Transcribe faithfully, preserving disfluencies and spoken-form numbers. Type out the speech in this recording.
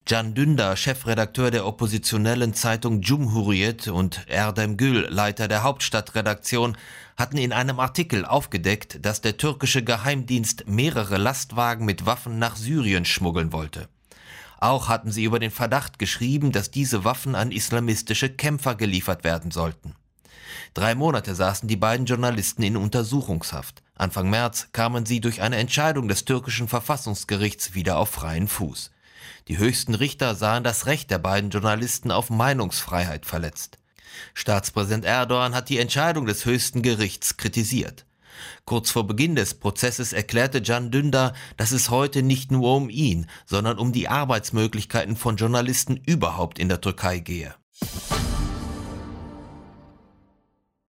Can Dündar, Chefredakteur der oppositionellen Zeitung Cumhuriyet, und Erdem Gül, Leiter der Hauptstadtredaktion, hatten in einem Artikel aufgedeckt, dass der türkische Geheimdienst mehrere Lastwagen mit Waffen nach Syrien schmuggeln wollte. Auch hatten sie über den Verdacht geschrieben, dass diese Waffen an islamistische Kämpfer geliefert werden sollten. Drei Monate saßen die beiden Journalisten in Untersuchungshaft. Anfang März kamen sie durch eine Entscheidung des türkischen Verfassungsgerichts wieder auf freien Fuß. Die höchsten Richter sahen das Recht der beiden Journalisten auf Meinungsfreiheit verletzt. Staatspräsident Erdogan hat die Entscheidung des höchsten Gerichts kritisiert. Kurz vor Beginn des Prozesses erklärte Can Dündar, dass es heute nicht nur um ihn, sondern um die Arbeitsmöglichkeiten von Journalisten überhaupt in der Türkei gehe.